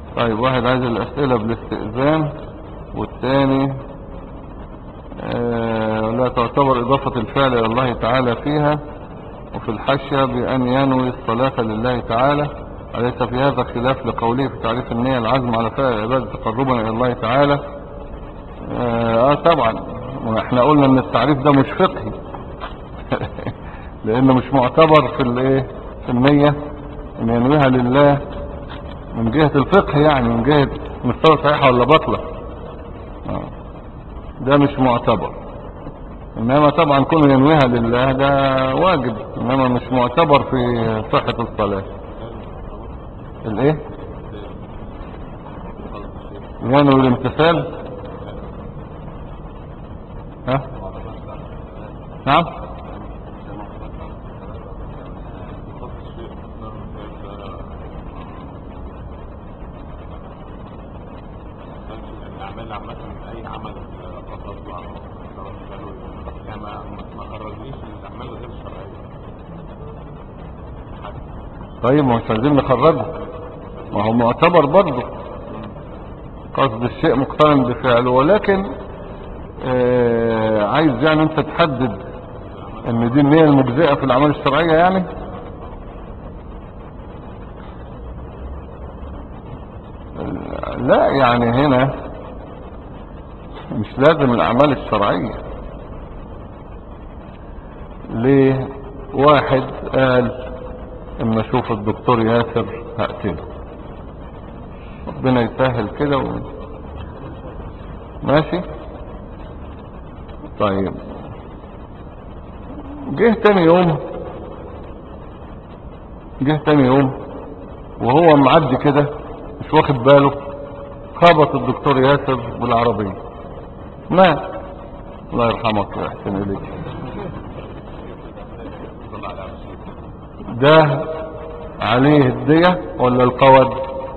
طيب واحد عايز الأسئلة بالاستئذان، والتاني لا تعتبر إضافة الفعل إلى الله تعالى فيها، وفي الحاشية بأن ينوي الصلاة لله تعالى، أليس في هذا خلاف لقوله في تعريف النية العزم على فعل العبادة تقربا إلى الله تعالى؟ طبعا، واحنا قلنا ان التعريف ده مش فقهي لانه مش معتبر في الايه، في النية ان ينويها لله من جهة الفقه، يعني من جهة مستوى صحيحة ولا باطلة. ده مش معتبر. انما طبعا كونه ينويها لله ده واجب، انما مش معتبر في صحة الصلاة. الايه؟ ينوي الامتثال. ها؟ نعم. الاعمال عامه اي عمل تطلع يعني ما خرجنيش الاعمال غير الشرعيه. طيب ما مش عايزين نخرجه، ما هو معتبر برضه، قصد الشيء مقترن بفعله، ولكن عايز يعني انت تحدد ان دي النية المجزئة في الاعمال الشرعية يعني. لا يعني هنا مش لازم الاعمال الشرعية. ليه؟ واحد قال اما اشوف الدكتور ياسر هقتله، ربنا يسهل كده ماشي. طيب جه تاني يوم وهو معدي كده مش واخد باله، خبط الدكتور ياسر بالعربية، مات. الله يرحمك ويحسن اليك. ده عليه الدية ولا القود؟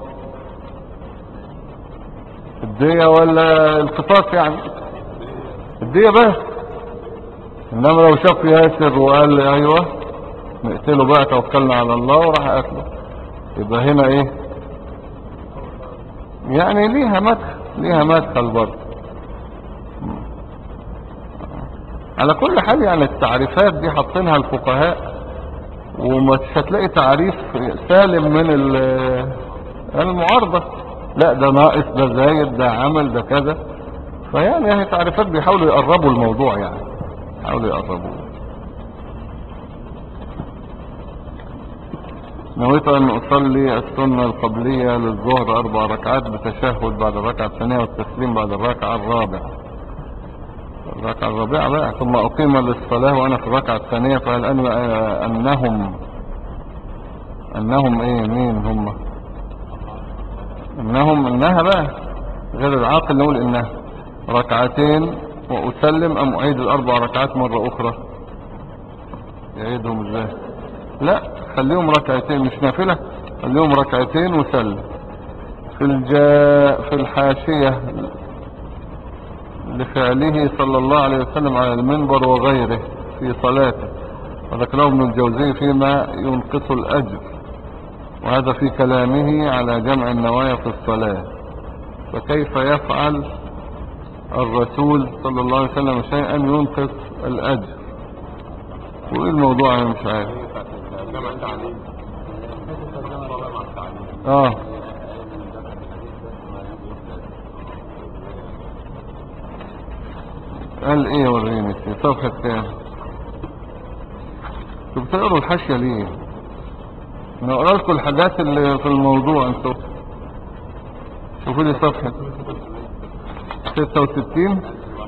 الدية ولا القصاص يعني؟ الدية بس. انما لو شاف ياسر وقال لي ايوه نقتله بقى، توكلنا على الله وراح قتله، يبقى هنا ايه يعني؟ ليها مدخل برضه. على كل حال يعني التعريفات دي حاطينها الفقهاء، ومش هتلاقي تعريف سالم من المعارضة. لا ده ناقص، ده زايد، ده عمل، ده كذا. فيعني هي تعريفات بيحاولوا يقربوا الموضوع، يعني يحاولوا يقربوه. نويت أن أصلي السنة القبلية للظهر 4 ركعات بتشهد بعد الركعة الثانية والتسليم بعد الركعة الرابعة. الركعة الرابعة بقى ثم أقيم للصلاة وأنا في الركعة الثانية، فهل أنهم إيه؟ مين هم؟ إنها بقى غير العاقل نقول إنها ركعتين وأسلم، أم أعيد ال4 ركعات مرة أخرى؟ يعيدهم إزاي؟ لا خليهم ركعتين، مش نافلة، خليهم ركعتين وسلم. في الحاشية لفعله صلى الله عليه وسلم على المنبر وغيره في صلاته، وذكره ابن الجوزي فيما ينقص الأجر، وهذا في كلامه على جمع النوايا في الصلاة. فكيف يفعل الرسول صلى الله عليه وسلم شيئا ينقص الأجر؟ وإيه الموضوع؟ أنا مش عارف. جمع التعليم مع التعليم. قال ايه؟ وريني في صفحة كام؟ انتوا بتقروا الحاشية ليه؟ نقرا لكم الحاجات اللي في الموضوع. انتوا شوفوا لي صفحة 66.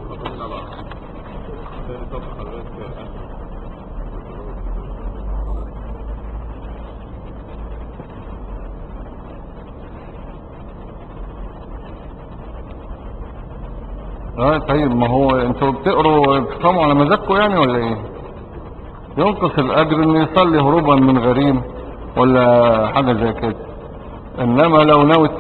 طيب ما هو انتوا بتفهموا على مزاجكم يعني ولا ايه؟ ينقص الاجر ان يصلي هروبا من غريم ولا حاجة زي كده. انما لو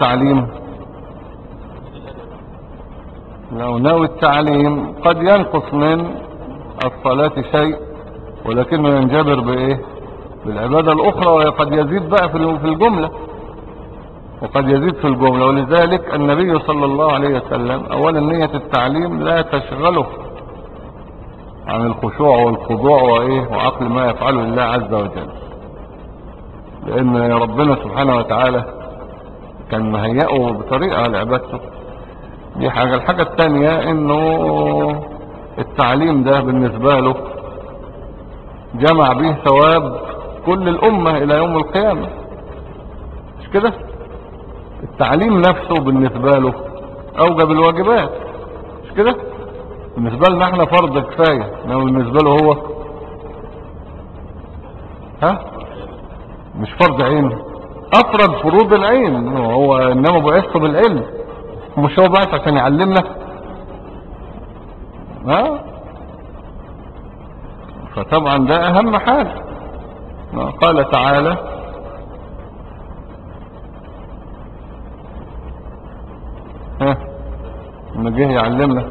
ناوي التعليم قد ينقص من الصلاة شيء، ولكنه ينجبر بايه؟ بالعبادة الاخرى، وقد يزيد بقى في الجملة. وقد يزيد في الجملة. ولذلك النبي صلى الله عليه وسلم أولا نية التعليم لا تشغله عن الخشوع والخضوع وعقل ما يفعله الله عز وجل، لأن ربنا سبحانه وتعالى كان مهيئه بطريقة لعبادته. دي حاجة. الحاجة الثانية انه التعليم ده بالنسبة له جمع به ثواب كل الأمة إلى يوم القيامة، مش كده؟ التعليم نفسه بالنسبة له أوجب الواجبات، مش كده؟ بالنسبة لنا احنا فرض كفاية، انما بالنسبة له هو مش فرض عين، أفرض فروض العين. هو إنما بعثت بالعلم، مش هو بعث عشان يعلمنا. فطبعا ده أهم حاجة. قال تعالى إنه جه يعلمنا.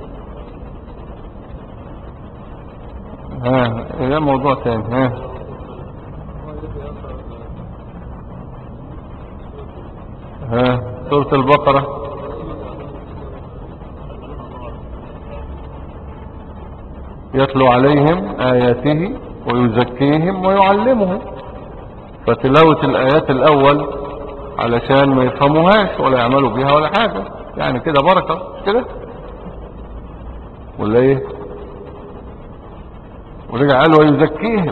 ده موضوع تاني. سورة البقرة يتلو عليهم آياته ويزكيهم ويعلمهم. فتلاوة الآيات الأول علشان ما يفهموهاش ولا يعملوا بيها ولا حاجة، يعني كده بركة، مش كده ولا ايه؟ ورجع قال ويزكيهم،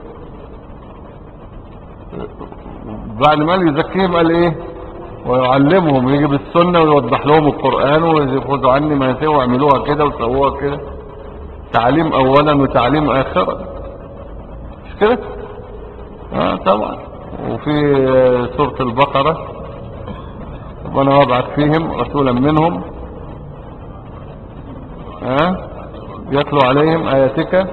بعد ما قال يزكيهم قال ايه؟ ويعلمهم، يجي بالسنة ويوضح لهم القرآن ويخذوا عني ما يسيروا ويعملوها كده ويسووها كده. تعليم اولا وتعليم اخرا، مش كده؟ طبعا. وفي سورة البقرة ربنا وابعث فيهم رسولا منهم يتلو عليهم آياتك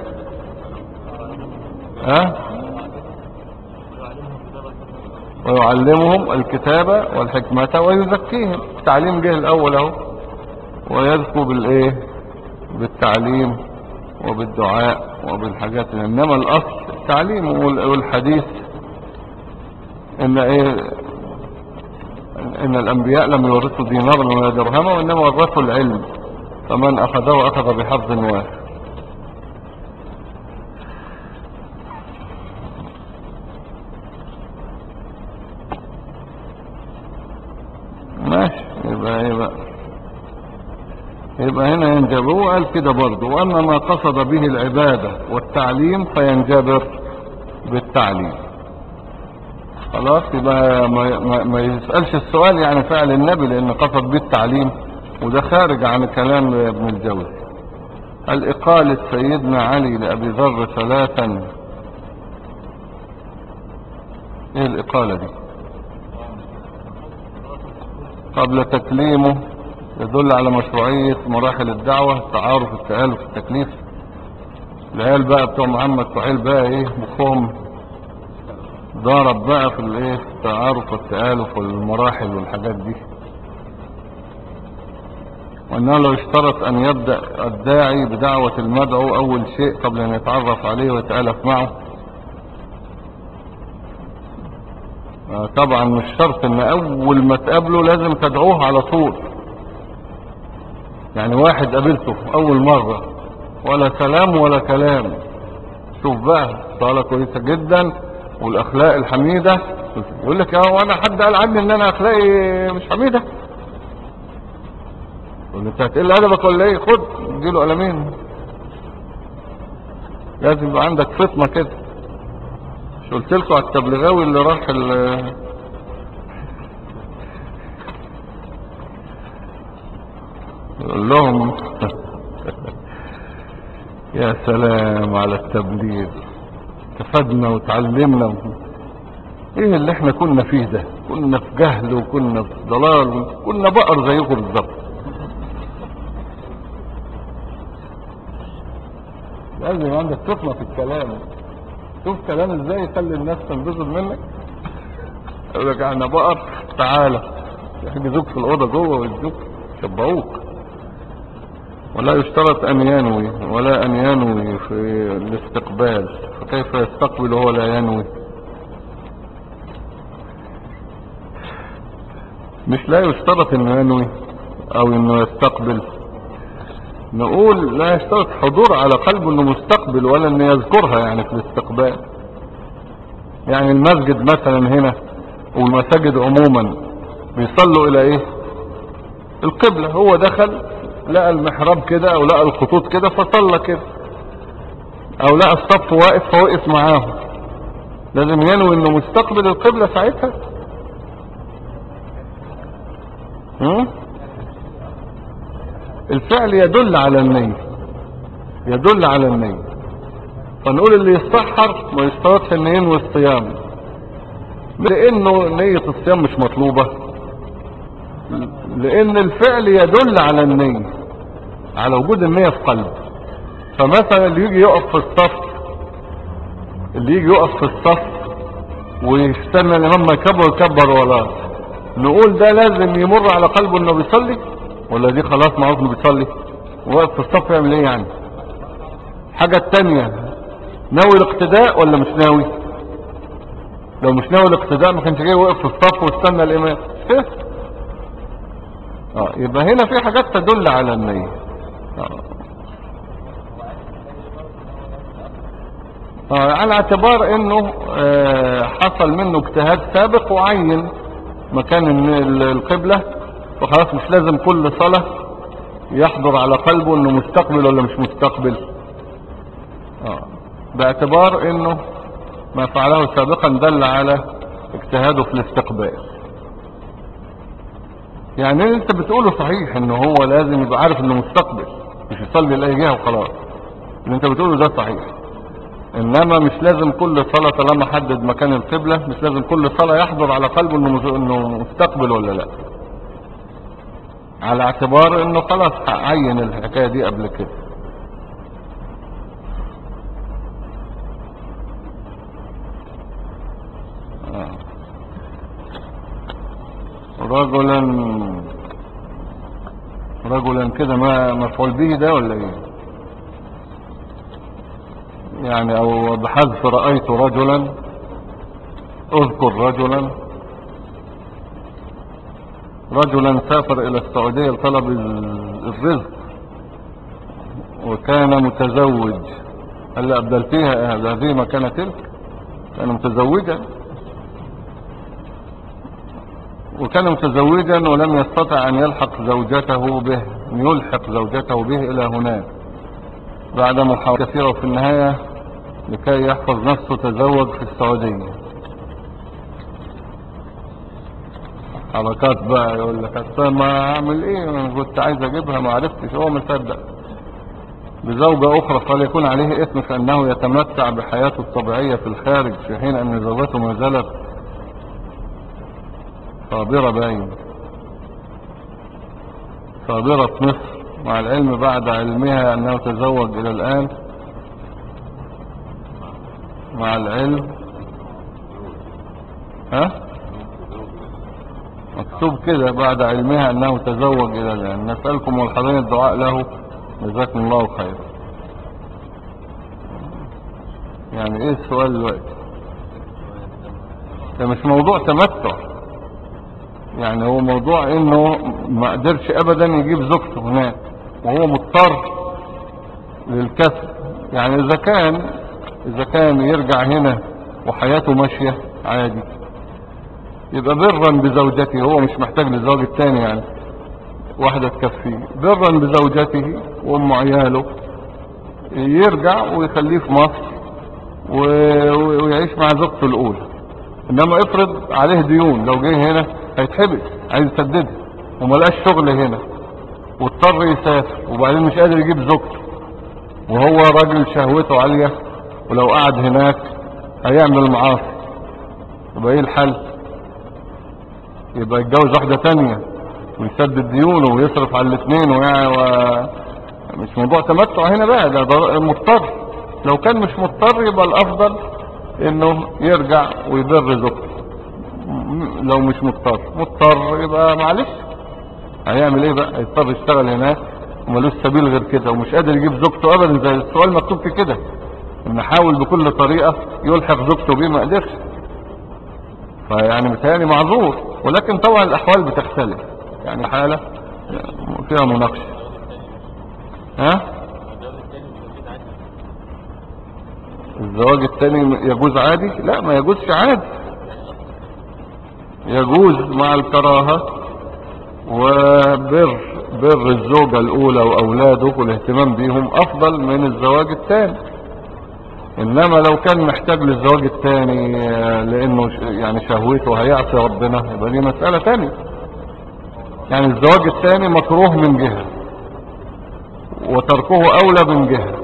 ويعلمهم الكتاب والحكمة ويزكيهم. التعليم جه الأول اهو، ويذكوا بالتعليم وبالدعاء وبالحاجات. إنما الأصل التعليم. والحديث إن الأنبياء لم يورثوا دينارا ولا درهما وإنما ورثوا العلم، فمن أخذه أخذ بحظ وافر. ماشي. يبقى هنا ينجبر. هو قال كده برضه، وأما ما قصد به العبادة والتعليم فينجبر بالتعليم. خلاص. يبقى ما يسألش السؤال يعني فعل النبي، لأن قصد به التعليم، وده خارج عن كلام ابن الجوزي. قال إقالة سيدنا علي لأبي ذر 3. ايه الإقالة دي؟ قبل تكليمه يدل على مشروعية مراحل الدعوة، التعارف، التآلف، التكليف. العيال بقى بتوع محمد فحيل بقى مخهم ضارب بقى في التعارف والتآلف والمراحل والحاجات دي. وانه لو اشترط ان يبدأ الداعي بدعوة المدعو اول شيء قبل ان يتعرف عليه ويتآلف معه. طبعا مش شرط ان اول ما تقابله لازم تدعوه على طول. يعني واحد قابلته اول مرة ولا سلام ولا كلام، شوف بقى صالة كويسة جدا والاخلاق الحميدة، يقول لك وانا حد قال عني ان انا اخلاقي مش حميدة؟ يقول انت هتقل ادبك ولا ايه؟ خد اديله قلمين. لازم يبقى عندك فطنة كده. مش قلت لكم على التبلغاوي اللي راح يقول لهم يا سلام على التبليغ، استفدنا وتعلمنا. ايه اللي احنا كنا فيه ده؟ كنا في جهل وكنا في ضلال وكنا بقر زيكم بالظبط. لازم عندك فطنة في الكلام. شوف كلام ازاي يخلي الناس تنبسط منك. يقول لك احنا بقر، تعالى يحجزوك في الاوضه جوه ويدوك يشبعوك. ولا يشترط ان ينوي ولا ان ينوي في الاستقبال، فكيف يستقبل وهو لا ينوي؟ مش لا يشترط انه ينوي او انه يستقبل. نقول لا يشترط حضور على قلبه انه مستقبل ولا انه يذكرها يعني في الاستقبال. يعني المسجد مثلا هنا والمساجد عموما بيصلوا الى ايه؟ القبلة. هو دخل لقى المحراب كده او لقى الخطوط كده فصلى كده، او لقى الصف واقف فوقف معاهم، لازم ينوي انه مستقبل القبلة ساعتها. الفعل يدل على النية، يدل على النية. فنقول اللي يستحر ما يشترطش ان ينوي الصيام، لانه نية الصيام مش مطلوبة، لان الفعل يدل على النية، على وجود النية في قلبه. فمثلا اللي يجي يقف في الصف، اللي يجي يقف في الصف ويستنى الامام ما يكبر يكبر وراه، نقول ده لازم يمر على قلبه انه بيصلي، ولا دي خلاص معروف انه بيصلي؟ واقف في الصف يعمل ايه يعني؟ حاجة التانية، ناوي الاقتداء ولا مش ناوي؟ لو مش ناوي الاقتداء ما كانش جاي واقف في الصف واستنى الامام كده. يبقى هنا في حاجات تدل على النية. على اعتبار انه حصل منه اجتهاد سابق وعين مكان القبلة، فخلاص مش لازم كل صلاة يحضر على قلبه انه مستقبل ولا مش مستقبل. باعتبار انه ما فعله سابقا دل على اجتهاده في الاستقبال. يعني اللي انت بتقوله صحيح، انه هو لازم يبقى عارف انه مستقبل، مش يصلي لاي جهة وخلاص. اللي انت بتقوله ده صحيح، انما مش لازم كل صلاة طالما حدد مكان القبلة مش لازم كل صلاة يحضر على قلبه انه مستقبل ولا لا، على اعتبار انه خلاص عين الحكاية دي قبل كده. رجلا كده ما مفعول به ده ولا ايه يعني؟ او بحذف رأيت رجلا، اذكر رجلا سافر الى السعودية لطلب الرزق وكان متزوج. هل ابدلتيها هذه مكان تلك؟ كان متزوجا، ولم يستطع ان يلحق زوجته به، الى هناك بعد محاولة كثيرة، وفي النهاية لكي يحفظ نفسه تزوج في السعودية. حركات بقى، يقول لك ما اعمل ايه، انا كنت عايز اجيبها ما عرفتش. هو مصدق بزوجة اخرى قال يكون عليه اثم فانه يتمتع بحياته الطبيعية في الخارج، في حين ان زوجته ما زالت صابرة في مصر، مع العلم بعد علمها انه تزوج الى الان، مع العلم مكتوب كده بعد علمها انه تزوج الى الان. نسألكم والحضرين الدعاء له، جزاكم الله خير. يعني ايه السؤال دلوقتي؟ ده مش موضوع تمتع، يعني هو موضوع انه ما قدرش ابدا يجيب زوجته هناك وهو مضطر للكسب. يعني اذا كان يرجع هنا وحياته ماشية عادي، يبقى برا بزوجته، هو مش محتاج للزوج الثاني، يعني واحدة تكفيه. برا بزوجته وام عياله يرجع ويخليه في مصر ويعيش مع زوجته الاولى. انما افرض عليه ديون، لو جه هنا هيتحبس عايز يسددها وملقاش شغل هنا واضطر يسافر، وبعدين مش قادر يجيب زوجته، وهو راجل شهوته عالية، ولو قعد هناك هيعمل معاصي، يبقى ايه الحل؟ يبقى يتجوز واحدة تانية ويسدد ديونه ويصرف على الاثنين مش موضوع تمتع هنا بقى، ده مضطر. لو كان مش مضطر يبقى الافضل انه يرجع ويبر زوجته. لو مش مضطر يبقى معلش، هيعمل ايه بقى؟ يضطر يشتغل هناك ومالوش سبيل غير كده، ومش قادر يجيب زوجته ابدا، زي السؤال مكتوب في كده، ان حاول بكل طريقة يلحق زوجته بيه ما قدرش. فيعني متهيألي معذور. ولكن طبعا الاحوال بتختلف، يعني حالة فيها مناقشة. ها؟ الزواج التاني يجوز عادي؟ لا، ما يجوزش عادي، يجوز مع الكراهة بر الزوجة الاولى واولاده والاهتمام بيهم افضل من الزواج التاني. انما لو كان محتاج للزواج التاني لانه يعني شهوته هيعصي ربنا، يبقى دي مسألة تانية. يعني الزواج التاني مكروه من جهة وتركه اولى من جهة.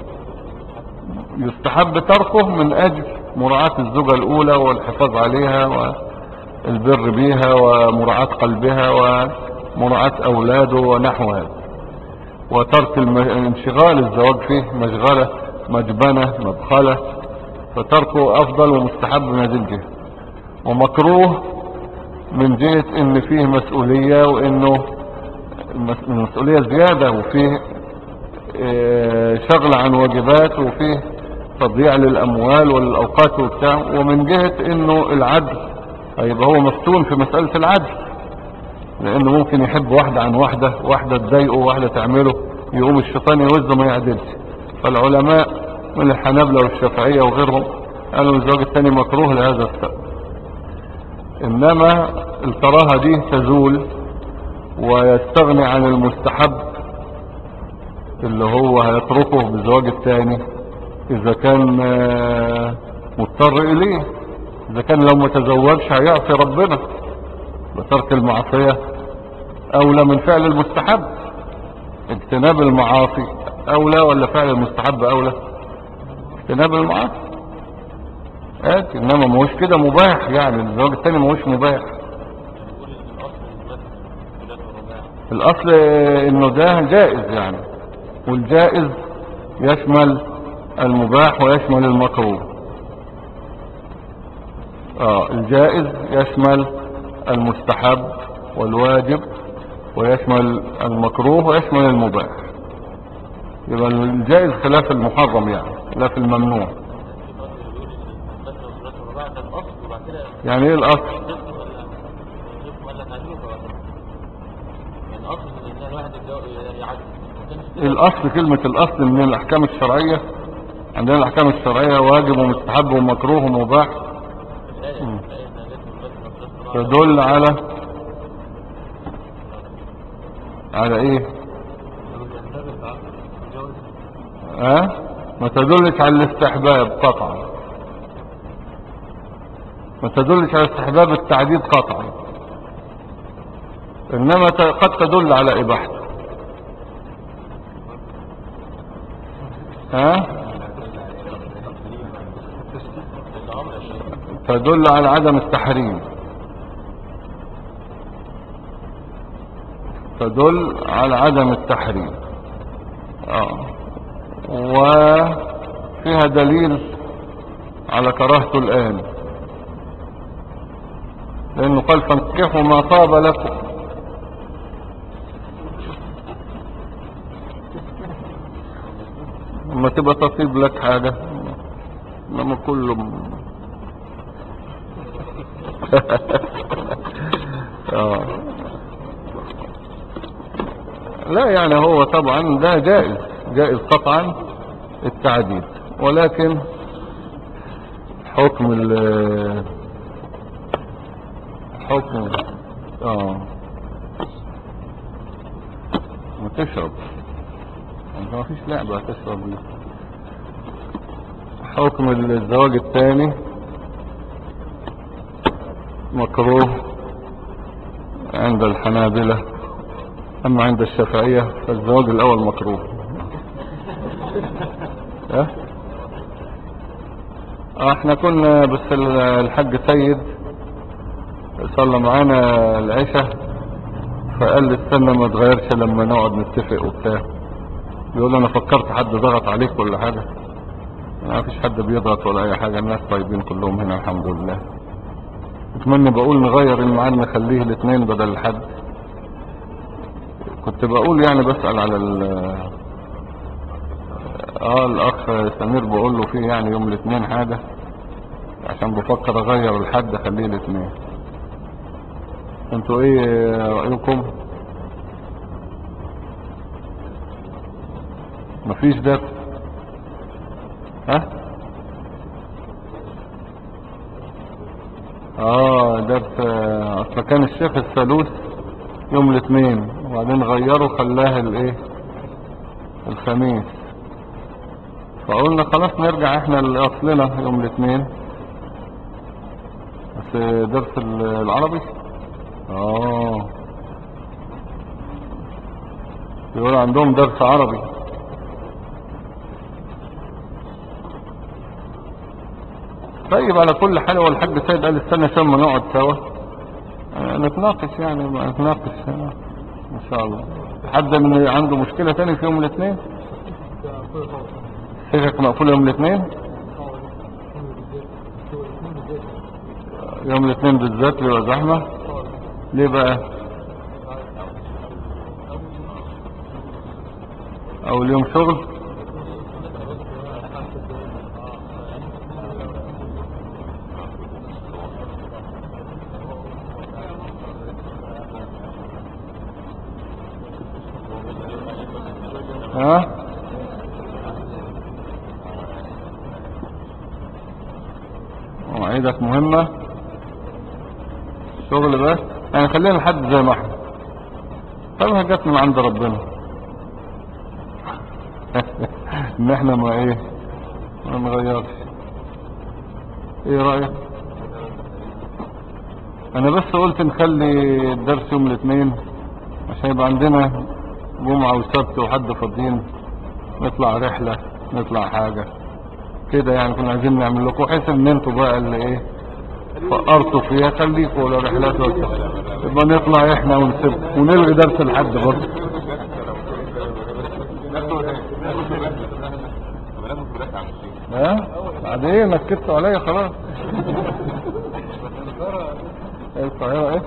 يستحب تركه من اجل مراعاة الزوجة الاولى والحفاظ عليها والبر بيها ومراعاة قلبها ومراعاة اولاده ونحو هذا، وترك انشغال الزواج فيه مشغلة مجبنة مدخلة، فتركه افضل ومستحب من هذه الجهة. ومكروه من جهة ان فيه مسؤولية، وانه المسؤولية زيادة، وفيه شغل عن واجبات، وفيه تضييع للاموال والاوقات وبتاع. ومن جهة انه العدل هيبقى هو مفتون في مسألة العدل، لانه ممكن يحب واحدة عن واحدة، واحدة تضايقه واحدة تعمله، يقوم الشيطان يوزه ما يعدلش. فالعلماء من الحنابلة والشافعية وغيرهم قالوا الزواج الثاني مكروه لهذا السبب. انما الكراهة دي تزول ويستغني عن المستحب اللي هو هيتركه بالزواج الثاني اذا كان مضطر اليه. اذا كان لو ما تزوجش هيعصي ربنا، وترك المعصية اولى من فعل المستحب. اجتناب المعاصي اولى ولا فعل المستحب اولى؟ اجتناب المعاصي. انما ما هوش كده مباح، يعني الزواج الثاني ما هوش مباح. الاصل انه ده جائز يعني، والجائز يشمل المباح ويشمل المكروه. الجائز يشمل المستحب والواجب، ويشمل المكروه ويشمل المباح. يبقى الجائز خلاف المحرم، يعني خلاف الممنوع. يعني ايه الاصل؟ الاصل كلمة الاصل من الاحكام الشرعية. عندنا الاحكام الشرعية واجب ومستحب ومكروه ومباح، تدل على ايه؟ ما تدلش على الاستحباب قطعا، ما تدلش على استحباب التعديد قطعا، انما قد تدل على اباحته. تدل على عدم التحريم، تدل على عدم التحريم. وفيها دليل على كراهته الآن، لأنه قال فانكحوا ما طاب لكم. لما تبقى تطيب لك حاجة، لما كله لا، يعني هو طبعا ده جائز قطعا التعديد، ولكن حكم ما تشرب، ما فيش لعبة تشرب لي. حكم الزواج الثاني مكروه عند الحنابلة، اما عند الشافعية فالزواج الاول مكروه. احنا كنا بس الحاج سيد صلى معانا العشاء، فقال لي استنى ما تغيرش لما نقعد نتفق وبتاع. بيقول انا فكرت حد ضغط عليك ولا حاجة؟ ما فيش حد بيضغط ولا اي حاجة، الناس طيبين كلهم هنا الحمد لله. اتمنى بقول نغير الميعاد نخليه الاثنين بدل الحد. كنت بقول يعني بسأل على الاخ سمير، بقول له فيه يعني يوم الاثنين حاجة، عشان بفكر اغير الحد اخليه الاثنين. انتوا ايه رأيكم؟ مفيش درس؟ ها؟ درس. اصل كان الشيخ الثالوث يوم الاثنين وبعدين غيروا خلاها الايه الخميس، فقلنا خلاص نرجع احنا لاصلنا يوم الاثنين. بس درس العربي يقول عندهم درس عربي. طيب على كل حال هو الحاج سيد قال استنى عشان ما نقعد سوا نتناقش، يعني ما نتناقش ان شاء الله. حد من عنده مشكلة تاني في يوم الاثنين؟ سكك مقفول يوم الاثنين؟ يوم الاثنين بالذات بيبقى زحمة. ليه بقى؟ اول يوم شغل. مواعيدك مهمة شغل بس، يعني خلينا لحد زي ما احنا. طب جت من عند ربنا ان احنا ما نغيرش. ايه رأيك؟ انا بس قلت نخلي الدرس يوم الاثنين عشان يبقى عندنا جمعة وسبت وحد فاضيين، نطلع رحلة نطلع حاجة كده يعني. كنا عايزين نعمل لكم حيث ان انتوا بقى اللي فقرتوا فيها خليكوا لو رحلات وكده، يبقى نطلع احنا ونسيبكم ونلغي درس الحد برضه. بعد ايه نكدتوا عليا خلاص. القاهرة ايه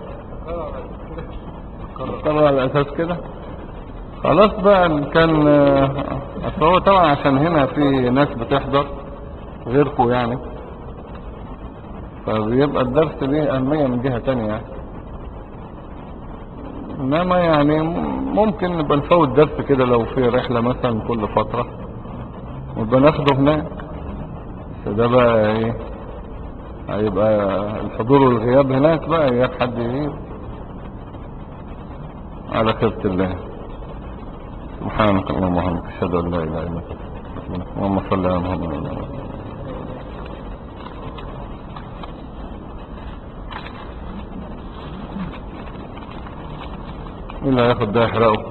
القاهرة على اساس كده خلاص بقى. كان اصل هو طبعا عشان هنا في ناس بتحضر غيركم يعني، فبيبقى الدرس ليه اهمية من جهة تانية يعني. انما يعني ممكن نبقى نفوت درس كده لو في رحلة مثلا كل فترة ونبقى ناخده هناك. فده بقى هيبقى الحضور والغياب هناك بقى، غياب حد يغيب على خيرة الله. سبحانك اللهم وبحمدك اشهد ان لا اله الا انت اللهم صل على محمد. مين اللي هياخد ده يحرقه؟